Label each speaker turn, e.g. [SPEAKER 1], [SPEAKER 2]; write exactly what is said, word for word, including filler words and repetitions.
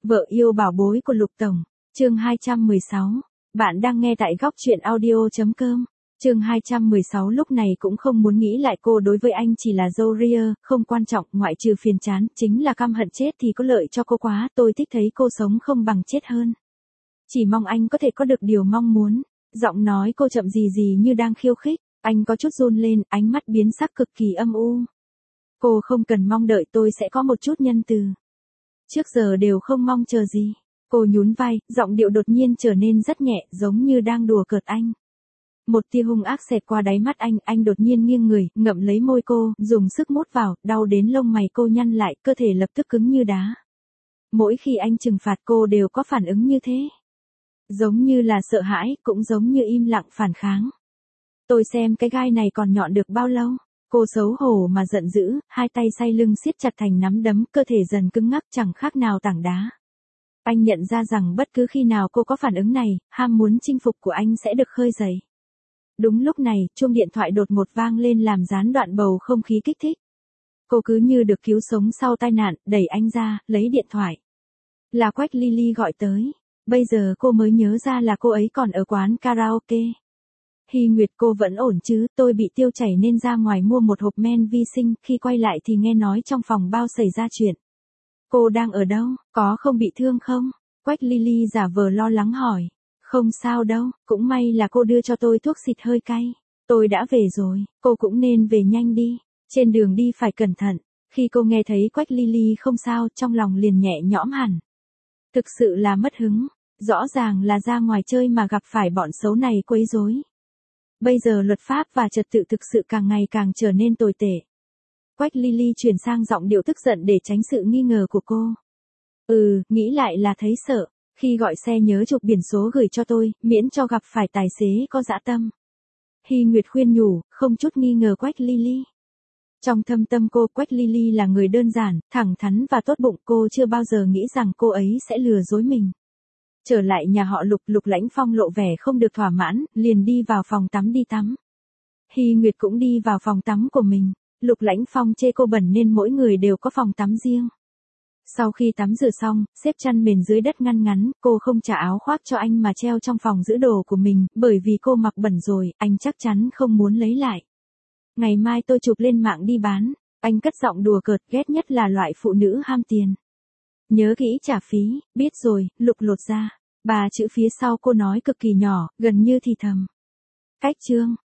[SPEAKER 1] Vợ yêu bảo bối của Lục Tổng, chương hai trăm mười sáu. Bạn đang nghe tại góc truyện audio.com. Chương hai trăm mười sáu lúc này cũng không muốn nghĩ lại cô đối với anh chỉ là dâu ria, không quan trọng, ngoại trừ phiền chán, chính là căm hận chết thì có lợi cho cô quá, tôi thích thấy cô sống không bằng chết hơn. Chỉ mong anh có thể có được điều mong muốn. Giọng nói cô chậm gì gì như đang khiêu khích, anh có chút run lên, ánh mắt biến sắc cực kỳ âm u. Cô không cần mong đợi, tôi sẽ có một chút nhân từ. Trước giờ đều không mong chờ gì. Cô nhún vai, giọng điệu đột nhiên trở nên rất nhẹ, giống như đang đùa cợt anh. Một tia hung ác xẹt qua đáy mắt anh, anh đột nhiên nghiêng người, ngậm lấy môi cô, dùng sức mút vào, đau đến lông mày cô nhăn lại, cơ thể lập tức cứng như đá. Mỗi khi anh trừng phạt cô đều có phản ứng như thế. Giống như là sợ hãi, cũng giống như im lặng phản kháng. Tôi xem cái gai này còn nhọn được bao lâu. Cô xấu hổ mà giận dữ, hai tay say lưng siết chặt thành nắm đấm, cơ thể dần cứng ngắc chẳng khác nào tảng đá. Anh nhận ra rằng bất cứ khi nào cô có phản ứng này, ham muốn chinh phục của anh sẽ được khơi dậy. Đúng lúc này, chuông điện thoại đột ngột vang lên làm gián đoạn bầu không khí kích thích. Cô cứ như được cứu sống sau tai nạn, đẩy anh ra, lấy điện thoại. Là Quách Ly Ly gọi tới. Bây giờ cô mới nhớ ra là cô ấy còn ở quán karaoke. Hy Nguyệt, cô vẫn ổn chứ? Tôi bị tiêu chảy nên ra ngoài mua một hộp men vi sinh, khi quay lại thì nghe nói trong phòng bao xảy ra chuyện. Cô đang ở đâu? Có không bị thương không? Quách Ly Ly giả vờ lo lắng hỏi. Không sao đâu, cũng may là cô đưa cho tôi thuốc xịt hơi cay. Tôi đã về rồi, cô cũng nên về nhanh đi. Trên đường đi phải cẩn thận. Khi cô nghe thấy Quách Ly Ly không sao, trong lòng liền nhẹ nhõm hẳn. Thực sự là mất hứng. Rõ ràng là ra ngoài chơi mà gặp phải bọn xấu này quấy rối. Bây giờ luật pháp và trật tự thực sự càng ngày càng trở nên tồi tệ. Quách Ly Ly chuyển sang giọng điệu tức giận để tránh sự nghi ngờ của cô. Ừ, nghĩ lại là thấy sợ. Khi gọi xe nhớ chụp biển số gửi cho tôi, miễn cho gặp phải tài xế có dã tâm. Hy Nguyệt khuyên nhủ, không chút nghi ngờ Quách Ly Ly. Trong thâm tâm cô, Quách Ly Ly là người đơn giản, thẳng thắn và tốt bụng, cô chưa bao giờ nghĩ rằng cô ấy sẽ lừa dối mình. Trở lại nhà họ Lục, Lục Lãnh Phong lộ vẻ không được thỏa mãn, liền đi vào phòng tắm đi tắm. Hy Nguyệt cũng đi vào phòng tắm của mình. Lục Lãnh Phong chê cô bẩn nên mỗi người đều có phòng tắm riêng. Sau khi tắm rửa xong, xếp chăn mền dưới đất ngăn ngắn, cô không trả áo khoác cho anh mà treo trong phòng giữ đồ của mình, bởi vì cô mặc bẩn rồi, anh chắc chắn không muốn lấy lại. Ngày mai tôi chụp lên mạng đi bán, anh cất giọng đùa cợt, ghét nhất là loại phụ nữ ham tiền. Nhớ kỹ trả phí, biết rồi. Lục lột ra. Ba chữ phía sau cô nói cực kỳ nhỏ, gần như thì thầm. Cách chương.